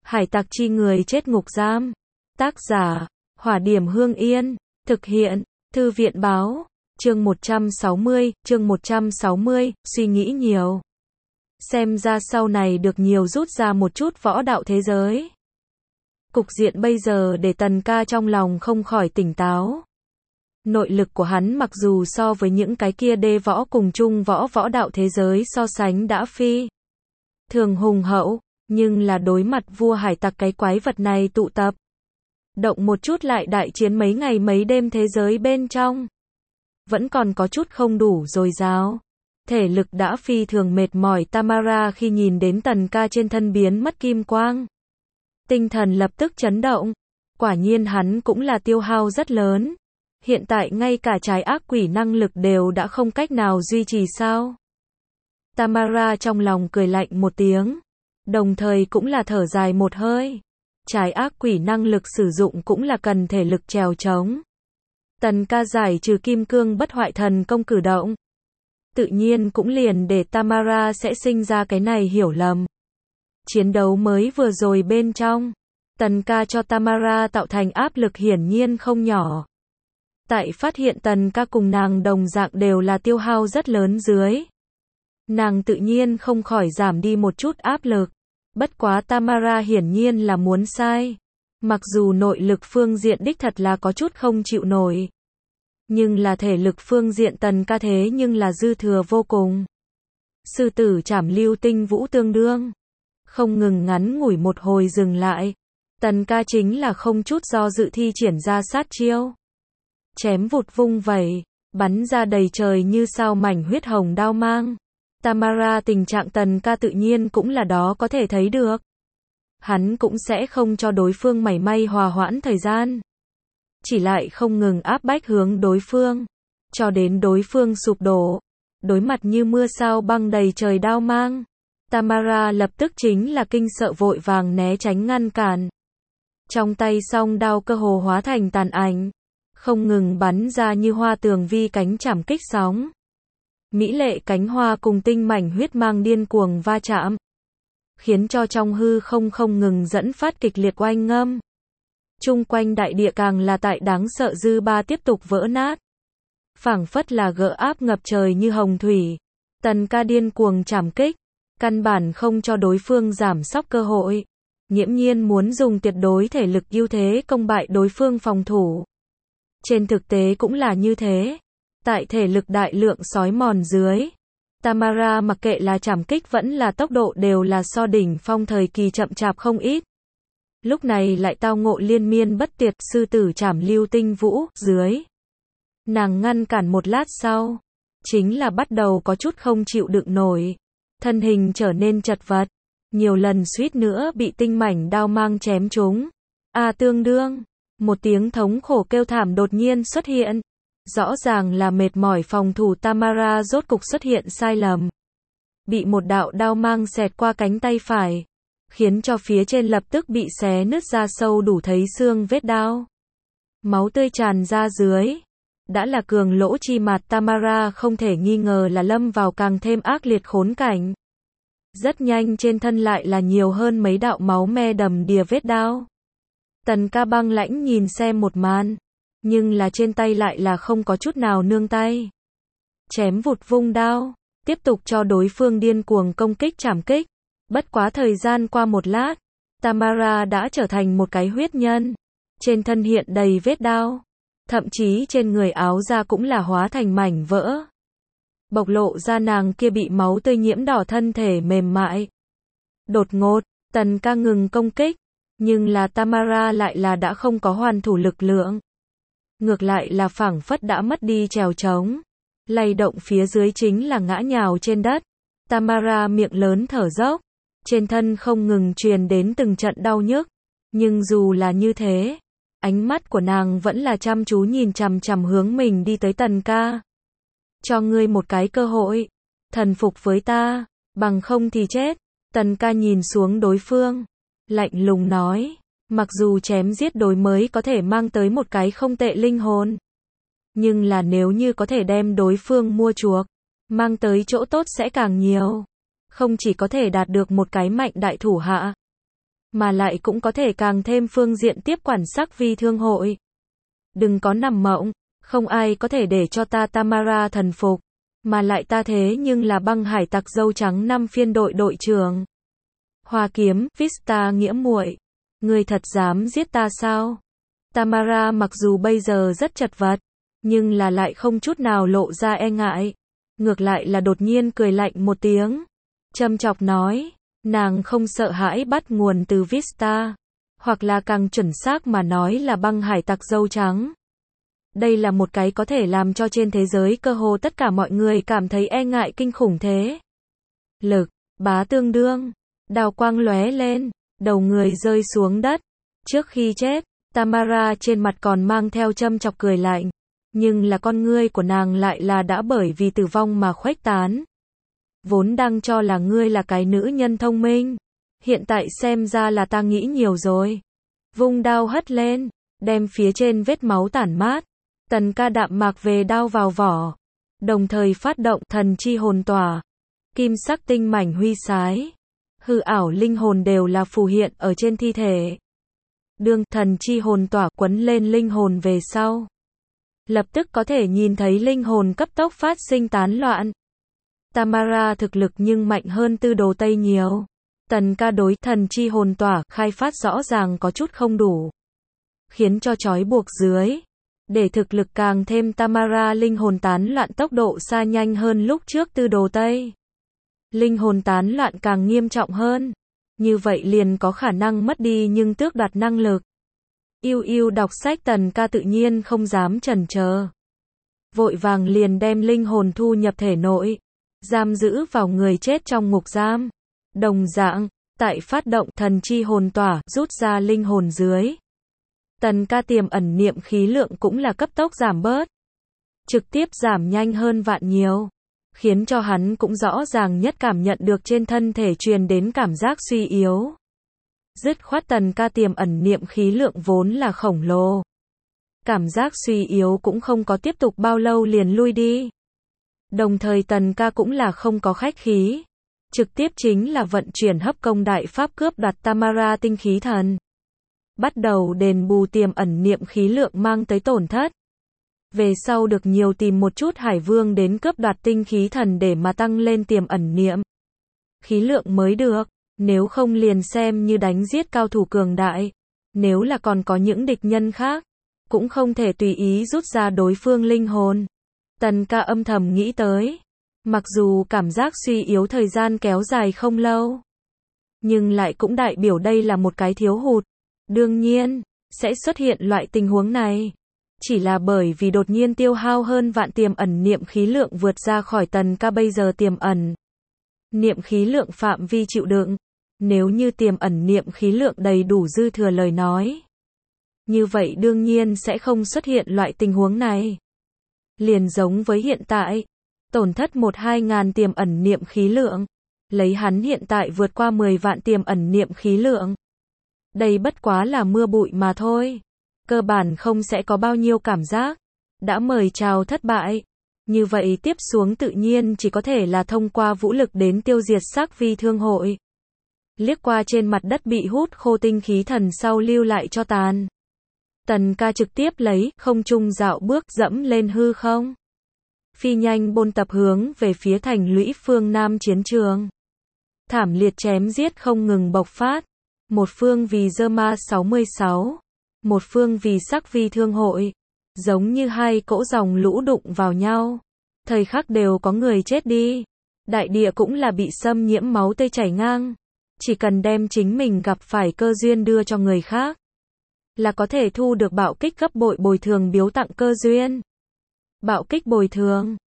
Hải tặc chi người chết ngục giam. Tác giả, Hỏa Điểm Hương Yên. Thực hiện, Thư viện báo. Chương 160, suy nghĩ nhiều. Xem ra sau này được nhiều rút ra một chút võ đạo thế giới. Cục diện bây giờ để Tần Ca trong lòng không khỏi tỉnh táo. Nội lực của hắn mặc dù so với những cái kia đê võ cùng chung võ đạo thế giới so sánh đã phi thường hùng hậu, nhưng là đối mặt vua hải tặc cái quái vật này tụ tập. Động một chút lại đại chiến mấy ngày mấy đêm thế giới bên trong. Vẫn còn có chút không đủ dồi dào. Thể lực đã phi thường mệt mỏi Tamara khi nhìn đến Tần Ca trên thân biến mất kim quang. Tinh thần lập tức chấn động. Quả nhiên hắn cũng là tiêu hao rất lớn. Hiện tại ngay cả trái ác quỷ năng lực đều đã không cách nào duy trì sao. Tamara trong lòng cười lạnh một tiếng. Đồng thời cũng là thở dài một hơi. Trái ác quỷ năng lực sử dụng cũng là cần thể lực trèo trống. Tần Ca giải trừ kim cương bất hoại thần công cử động. Tự nhiên cũng liền để Tamara sẽ sinh ra cái này hiểu lầm. Chiến đấu mới vừa rồi bên trong, Tần Ca cho Tamara tạo thành áp lực hiển nhiên không nhỏ. Tại phát hiện Tần Ca cùng nàng đồng dạng đều là tiêu hao rất lớn dưới. Nàng tự nhiên không khỏi giảm đi một chút áp lực. Bất quá Tamara hiển nhiên là muốn sai. Mặc dù nội lực phương diện đích thật là có chút không chịu nổi. Nhưng là thể lực phương diện Tần Ca thế nhưng là dư thừa vô cùng. Sư tử trảm lưu tinh vũ tương đương. Không ngừng ngắn ngủi một hồi dừng lại. Tần Ca chính là không chút do dự thi triển ra sát chiêu. Chém vụt vung vẩy, bắn ra đầy trời như sao mảnh huyết hồng đao mang. Tamara tình trạng Tần Ca tự nhiên cũng là đó có thể thấy được. Hắn cũng sẽ không cho đối phương mảy may hòa hoãn thời gian. Chỉ lại không ngừng áp bách hướng đối phương. Cho đến đối phương sụp đổ. Đối mặt như mưa sao băng đầy trời đao mang. Tamara lập tức chính là kinh sợ vội vàng né tránh ngăn cản. Trong tay song đao cơ hồ hóa thành tàn ảnh. Không ngừng bắn ra như hoa tường vi cánh chảm kích sóng. Mỹ lệ cánh hoa cùng tinh mảnh huyết mang điên cuồng va chạm. Khiến cho trong hư không ngừng dẫn phát kịch liệt oanh ngâm. Chung quanh đại địa càng là tại đáng sợ dư ba tiếp tục vỡ nát. Phảng phất là gỡ áp ngập trời như hồng thủy. Tần Ca điên cuồng chảm kích. Căn bản không cho đối phương giảm sóc cơ hội. Nghiễm nhiên muốn dùng tuyệt đối thể lực ưu thế công bại đối phương phòng thủ. Trên thực tế cũng là như thế. Tại thể lực đại lượng sói mòn dưới. Tamara mặc kệ là chảm kích vẫn là tốc độ đều là so đỉnh phong thời kỳ chậm chạp không ít. Lúc này lại tao ngộ liên miên bất tuyệt sư tử trảm lưu tinh vũ dưới. Nàng ngăn cản một lát sau. Chính là bắt đầu có chút không chịu đựng nổi. Thân hình trở nên chật vật. Nhiều lần suýt nữa bị tinh mảnh đao mang chém trúng. Tương đương. Một tiếng thống khổ kêu thảm đột nhiên xuất hiện. Rõ ràng là mệt mỏi phòng thủ Tamara rốt cục xuất hiện sai lầm. Bị một đạo đao mang xẹt qua cánh tay phải. Khiến cho phía trên lập tức bị xé nứt ra sâu đủ thấy xương vết đao. Máu tươi tràn ra dưới. Đã là cường lỗ chi mặt Tamara không thể nghi ngờ là lâm vào càng thêm ác liệt khốn cảnh. Rất nhanh trên thân lại là nhiều hơn mấy đạo máu me đầm đìa vết đao. Tần Ca băng lãnh nhìn xem một màn. Nhưng là trên tay lại là không có chút nào nương tay. Chém vụt vung đao. Tiếp tục cho đối phương điên cuồng công kích chảm kích. Bất quá thời gian qua một lát. Tamara đã trở thành một cái huyết nhân. Trên thân hiện đầy vết đao. Thậm chí trên người áo da cũng là hóa thành mảnh vỡ. Bộc lộ ra nàng kia bị máu tươi nhiễm đỏ thân thể mềm mại. Đột ngột, Tần Ca ngừng công kích. Nhưng là Tamara lại là đã không có hoàn thủ lực lượng. Ngược lại là phảng phất đã mất đi trèo trống. Lay động phía dưới chính là ngã nhào trên đất. Tamara miệng lớn thở dốc. Trên thân không ngừng truyền đến từng trận đau nhức. Nhưng dù là như thế, ánh mắt của nàng vẫn là chăm chú nhìn chằm chằm hướng mình đi tới Tần Ca. Cho ngươi một cái cơ hội. Thần phục với ta. Bằng không thì chết. Tần Ca nhìn xuống đối phương. Lạnh lùng nói. Mặc dù chém giết đối mới có thể mang tới một cái không tệ linh hồn. Nhưng là nếu như có thể đem đối phương mua chuộc. Mang tới chỗ tốt sẽ càng nhiều. Không chỉ có thể đạt được một cái mạnh đại thủ hạ. mà lại cũng có thể càng thêm phương diện tiếp quản sắc vi thương hội. Đừng có nằm mộng, không ai có thể để cho ta Tamara thần phục, mà lại ta thế nhưng là băng hải tặc dâu trắng 5 phiên đội trưởng. Hoa kiếm, Vista nghĩa muội, ngươi thật dám giết ta sao? Tamara mặc dù bây giờ rất chật vật, nhưng là lại không chút nào lộ ra e ngại. Ngược lại là đột nhiên cười lạnh một tiếng, châm chọc nói, nàng không sợ hãi bắt nguồn từ Vista, hoặc là càng chuẩn xác mà nói là băng hải tặc dâu trắng. Đây là một cái có thể làm cho trên thế giới cơ hồ tất cả mọi người cảm thấy e ngại kinh khủng thế. Lực, bá tương đương, đào quang lóe lên, đầu người rơi xuống đất. Trước khi chết, Tamara trên mặt còn mang theo châm chọc cười lạnh, nhưng là con ngươi của nàng lại là đã bởi vì tử vong mà khuếch tán. Vốn đang cho là ngươi là cái nữ nhân thông minh, hiện tại xem ra là ta nghĩ nhiều rồi. Vung đao hất lên, đem phía trên vết máu tản mát. Tần Ca đạm mạc về đao vào vỏ, đồng thời phát động thần chi hồn tỏa, kim sắc tinh mảnh huy sái, hư ảo linh hồn đều là phù hiện ở trên thi thể. Đương thần chi hồn tỏa quấn lên linh hồn về sau, lập tức có thể nhìn thấy linh hồn cấp tốc phát sinh tán loạn. Tamara thực lực nhưng mạnh hơn Tư Đồ Tây nhiều. Tần Ca đối thần chi hồn tỏa khai phát rõ ràng có chút không đủ, khiến cho trói buộc dưới, để thực lực càng thêm Tamara linh hồn tán loạn tốc độ xa nhanh hơn lúc trước Tư Đồ Tây. Linh hồn tán loạn càng nghiêm trọng hơn, như vậy liền có khả năng mất đi nhưng tước đoạt năng lực. Yêu đọc sách Tần Ca tự nhiên không dám chần chờ, vội vàng liền đem linh hồn thu nhập thể nội, giam giữ vào người chết trong ngục giam. Đồng dạng, tại phát động thần chi hồn tỏa, rút ra linh hồn dưới, Tần Ca tiềm ẩn niệm khí lượng cũng là cấp tốc giảm bớt, trực tiếp giảm nhanh hơn vạn nhiều, khiến cho hắn cũng rõ ràng nhất cảm nhận được trên thân thể truyền đến cảm giác suy yếu. Dứt khoát Tần Ca tiềm ẩn niệm khí lượng vốn là khổng lồ, cảm giác suy yếu cũng không có tiếp tục bao lâu liền lui đi. Đồng thời Tần Ca cũng là không có khách khí, trực tiếp chính là vận chuyển hấp công đại pháp cướp đoạt Tamara tinh khí thần, bắt đầu đền bù tiềm ẩn niệm khí lượng mang tới tổn thất. Về sau được nhiều tìm một chút hải vương đến cướp đoạt tinh khí thần để mà tăng lên tiềm ẩn niệm khí lượng mới được, nếu không liền xem như đánh giết cao thủ cường đại, nếu là còn có những địch nhân khác, cũng không thể tùy ý rút ra đối phương linh hồn. Tần Ca âm thầm nghĩ tới, mặc dù cảm giác suy yếu thời gian kéo dài không lâu, nhưng lại cũng đại biểu đây là một cái thiếu hụt. Đương nhiên, sẽ xuất hiện loại tình huống này, chỉ là bởi vì đột nhiên tiêu hao hơn vạn tiềm ẩn niệm khí lượng vượt ra khỏi Tần Ca bây giờ tiềm ẩn niệm khí lượng phạm vi chịu đựng. Nếu như tiềm ẩn niệm khí lượng đầy đủ dư thừa lời nói, như vậy đương nhiên sẽ không xuất hiện loại tình huống này. Liền giống với hiện tại, tổn thất 1-2 ngàn tiềm ẩn niệm khí lượng, lấy hắn hiện tại vượt qua 10 vạn tiềm ẩn niệm khí lượng. Đây bất quá là mưa bụi mà thôi, cơ bản không sẽ có bao nhiêu cảm giác. Đã mời chào thất bại, như vậy tiếp xuống tự nhiên chỉ có thể là thông qua vũ lực đến tiêu diệt sắc vi thương hội. Liếc qua trên mặt đất bị hút khô tinh khí thần sau lưu lại cho tàn, Tần Ca trực tiếp lấy không trung dạo bước dẫm lên hư không, phi nhanh bôn tập hướng về phía thành lũy phương Nam chiến trường. Thảm liệt chém giết không ngừng bộc phát, một phương vì Zerma 66, một phương vì sắc vi thương hội, giống như hai cỗ dòng lũ đụng vào nhau, thời khắc đều có người chết đi, đại địa cũng là bị xâm nhiễm máu tươi chảy ngang. Chỉ cần đem chính mình gặp phải cơ duyên đưa cho người khác, là có thể thu được bạo kích gấp bội bồi thường biếu tặng cơ duyên. Bạo kích bồi thường